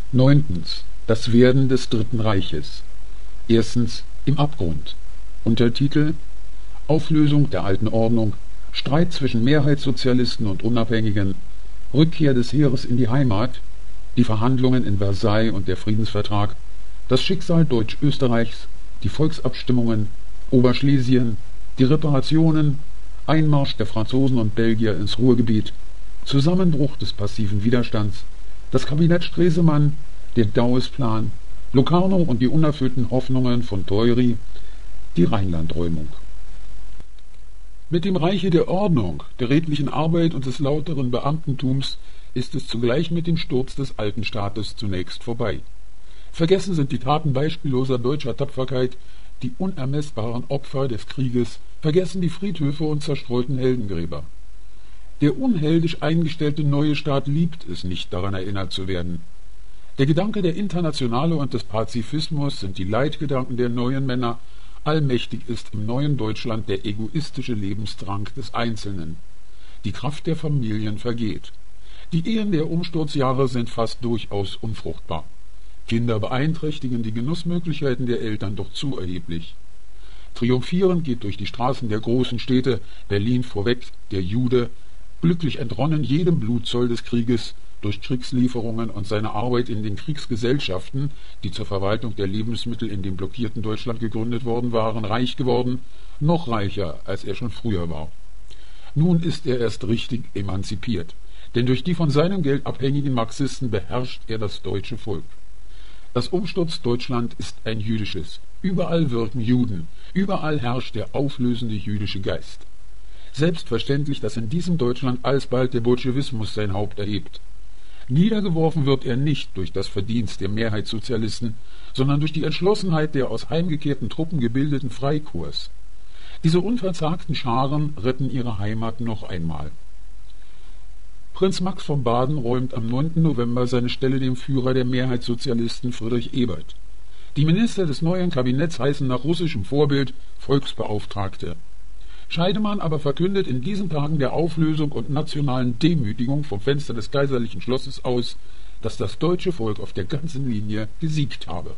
Neuntens. Das Werden des Dritten Reiches. Erstens. Im Abgrund. Untertitel: Auflösung der alten Ordnung, Streit zwischen Mehrheitssozialisten und Unabhängigen, Rückkehr des Heeres in die Heimat, die Verhandlungen in Versailles und der Friedensvertrag, das Schicksal Deutsch-Österreichs, die Volksabstimmungen, Oberschlesien, die Reparationen, Einmarsch der Franzosen und Belgier ins Ruhrgebiet, Zusammenbruch des passiven Widerstands, das Kabinett Stresemann, der Dawes-Plan, Locarno und die unerfüllten Hoffnungen von Theury, die Rheinlandräumung. Mit dem Reiche der Ordnung, der redlichen Arbeit und des lauteren Beamtentums ist es zugleich mit dem Sturz des alten Staates zunächst vorbei. Vergessen sind die Taten beispielloser deutscher Tapferkeit, die unermessbaren Opfer des Krieges, vergessen die Friedhöfe und zerstreuten Heldengräber. Der unheldisch eingestellte neue Staat liebt es nicht, daran erinnert zu werden. Der Gedanke der Internationale und des Pazifismus sind die Leitgedanken der neuen Männer. Allmächtig ist im neuen Deutschland der egoistische Lebensdrang des Einzelnen. Die Kraft der Familien vergeht. Die Ehen der Umsturzjahre sind fast durchaus unfruchtbar. Kinder beeinträchtigen die Genussmöglichkeiten der Eltern doch zu erheblich. Triumphierend geht durch die Straßen der großen Städte, Berlin vorweg, der Jude, glücklich entronnen jedem Blutzoll des Krieges, durch Kriegslieferungen und seine Arbeit in den Kriegsgesellschaften, die zur Verwaltung der Lebensmittel in dem blockierten Deutschland gegründet worden waren, reich geworden, noch reicher, als er schon früher war. Nun ist er erst richtig emanzipiert, denn durch die von seinem Geld abhängigen Marxisten beherrscht er das deutsche Volk. Das Umsturzdeutschland ist ein jüdisches. Überall wirken Juden, überall herrscht der auflösende jüdische Geist. Selbstverständlich, dass in diesem Deutschland alsbald der Bolschewismus sein Haupt erhebt. Niedergeworfen wird er nicht durch das Verdienst der Mehrheitssozialisten, sondern durch die Entschlossenheit der aus heimgekehrten Truppen gebildeten Freikorps. Diese unverzagten Scharen retten ihre Heimat noch einmal. Prinz Max von Baden räumt am 9. November seine Stelle dem Führer der Mehrheitssozialisten Friedrich Ebert. Die Minister des neuen Kabinetts heißen nach russischem Vorbild Volksbeauftragte. Scheidemann aber verkündet in diesen Tagen der Auflösung und nationalen Demütigung vom Fenster des kaiserlichen Schlosses aus, dass das deutsche Volk auf der ganzen Linie gesiegt habe.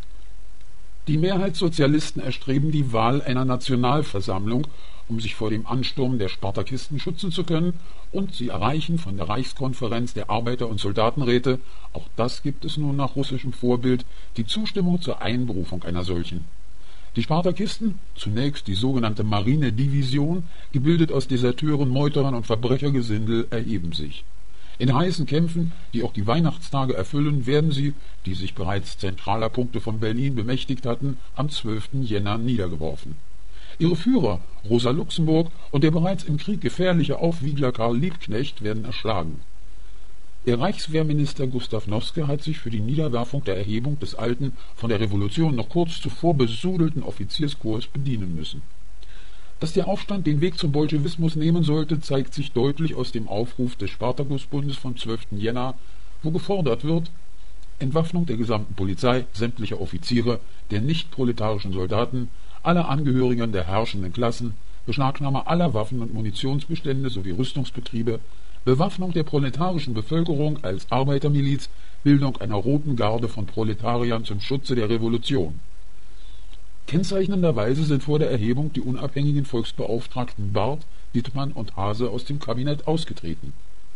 Die Mehrheitssozialisten erstreben die Wahl einer Nationalversammlung, um sich vor dem Ansturm der Spartakisten schützen zu können, und sie erreichen von der Reichskonferenz der Arbeiter- und Soldatenräte, auch das gibt es nun nach russischem Vorbild, die Zustimmung zur Einberufung einer solchen. Die Spartakisten, zunächst die sogenannte Marinedivision, gebildet aus Deserteuren, Meuterern und Verbrechergesindel, erheben sich. In heißen Kämpfen, die auch die Weihnachtstage erfüllen, werden sie, die sich bereits zentraler Punkte von Berlin bemächtigt hatten, am 12. Jänner niedergeworfen. Ihre Führer, Rosa Luxemburg und der bereits im Krieg gefährliche Aufwiegler Karl Liebknecht, werden erschlagen. Der Reichswehrminister Gustav Noske hat sich für die Niederwerfung der Erhebung des alten, von der Revolution noch kurz zuvor besudelten Offizierskorps bedienen müssen. Dass der Aufstand den Weg zum Bolschewismus nehmen sollte, zeigt sich deutlich aus dem Aufruf des Spartakusbundes vom 12. Jänner, wo gefordert wird: Entwaffnung der gesamten Polizei, sämtlicher Offiziere, der nicht-proletarischen Soldaten, aller Angehörigen der herrschenden Klassen, Beschlagnahme aller Waffen- und Munitionsbestände sowie Rüstungsbetriebe, Bewaffnung der proletarischen Bevölkerung als Arbeitermiliz, Bildung einer roten Garde von Proletariern zum Schutze der Revolution. Kennzeichnenderweise sind vor der Erhebung die unabhängigen Volksbeauftragten Barth, Dittmann und Haase aus dem Kabinett ausgetreten.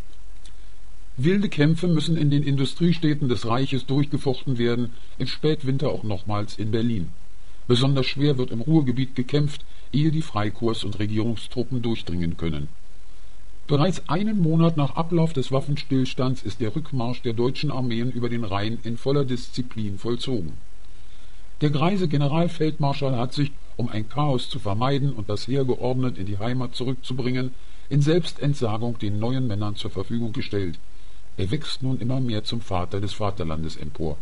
Wilde Kämpfe müssen in den Industriestädten des Reiches durchgefochten werden, im Spätwinter auch nochmals in Berlin. Besonders schwer wird im Ruhrgebiet gekämpft, ehe die Freikorps und Regierungstruppen durchdringen können. Bereits einen Monat nach Ablauf des Waffenstillstands ist der Rückmarsch der deutschen Armeen über den Rhein in voller Disziplin vollzogen. Der greise Generalfeldmarschall hat sich, um ein Chaos zu vermeiden und das Heer geordnet in die Heimat zurückzubringen, in Selbstentsagung den neuen Männern zur Verfügung gestellt. Er wächst nun immer mehr zum Vater des Vaterlandes empor.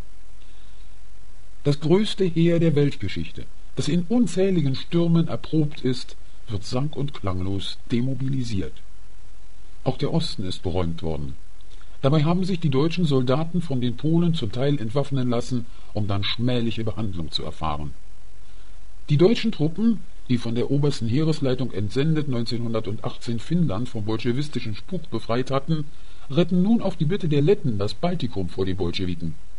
Das größte Heer der Weltgeschichte, das in unzähligen Stürmen erprobt ist, wird sang- und klanglos demobilisiert. Auch der Osten ist beräumt worden. Dabei haben sich die deutschen Soldaten von den Polen zum Teil entwaffnen lassen, um dann schmähliche Behandlung zu erfahren. Die deutschen Truppen, die von der obersten Heeresleitung entsendet 1918 Finnland vom bolschewistischen Spuk befreit hatten, retten nun auf die Bitte der Letten das Baltikum vor den Bolschewiken.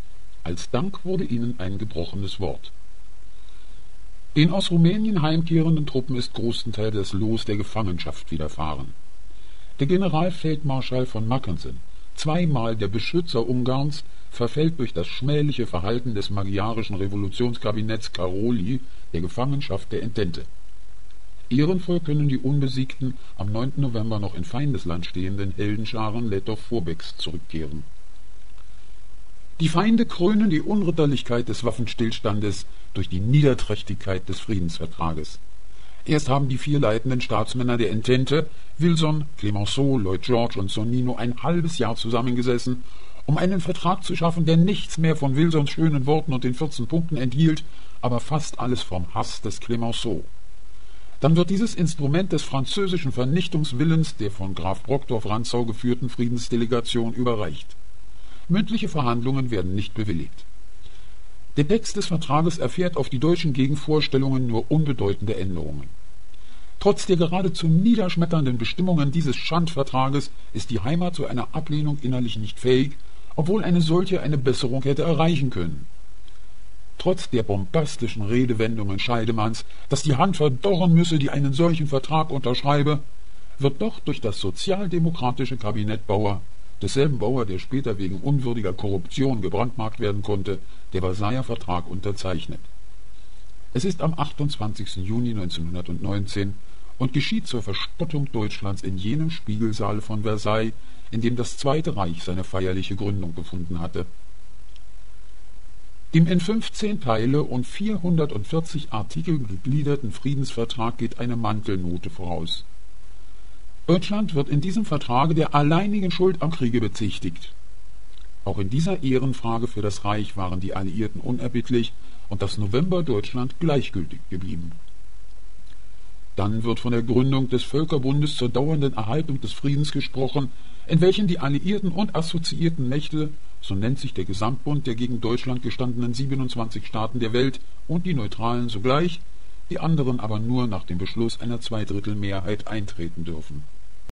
Als Dank wurde ihnen ein gebrochenes Wort. Den aus Rumänien heimkehrenden Truppen ist großenteils das Los der Gefangenschaft widerfahren. Der Generalfeldmarschall von Mackensen, zweimal der Beschützer Ungarns, verfällt durch das schmähliche Verhalten des magyarischen Revolutionskabinetts Károly der Gefangenschaft der Entente. Ehrenvoll können die Unbesiegten am 9. November noch in Feindesland stehenden Heldenscharen Lettow-Vorbecks zurückkehren. Die Feinde krönen die Unritterlichkeit des Waffenstillstandes durch die Niederträchtigkeit des Friedensvertrages. Erst haben die 4 leitenden Staatsmänner der Entente, Wilson, Clemenceau, Lloyd George und Sonnino, ein halbes Jahr zusammengesessen, um einen Vertrag zu schaffen, der nichts mehr von Wilsons schönen Worten und den 14 Punkten enthielt, aber fast alles vom Hass des Clemenceau. Dann wird dieses Instrument des französischen Vernichtungswillens der von Graf Brockdorff-Rantzau geführten Friedensdelegation überreicht. Mündliche Verhandlungen werden nicht bewilligt. Der Text des Vertrages erfährt auf die deutschen Gegenvorstellungen nur unbedeutende Änderungen. Trotz der geradezu niederschmetternden Bestimmungen dieses Schandvertrages ist die Heimat zu einer Ablehnung innerlich nicht fähig, obwohl eine solche eine Besserung hätte erreichen können. Trotz der bombastischen Redewendungen Scheidemanns, dass die Hand verdorren müsse, die einen solchen Vertrag unterschreibe, wird doch durch das sozialdemokratische Kabinett Bauer, desselben Bauer, der später wegen unwürdiger Korruption gebrandmarkt werden konnte, der Versailler Vertrag unterzeichnet. Es ist am 28. Juni 1919 und geschieht zur Verspottung Deutschlands in jenem Spiegelsaal von Versailles, in dem das Zweite Reich seine feierliche Gründung gefunden hatte. Dem in 15 Teile und 440 Artikel gegliederten Friedensvertrag geht eine Mantelnote voraus. Deutschland wird in diesem Vertrage der alleinigen Schuld am Kriege bezichtigt. Auch in dieser Ehrenfrage für das Reich waren die Alliierten unerbittlich und das November-Deutschland gleichgültig geblieben. Dann wird von der Gründung des Völkerbundes zur dauernden Erhaltung des Friedens gesprochen, in welchem die alliierten und assoziierten Mächte, so nennt sich der Gesamtbund der gegen Deutschland gestandenen 27 Staaten der Welt und die Neutralen sogleich, die anderen aber nur nach dem Beschluss einer Zweidrittelmehrheit eintreten dürfen.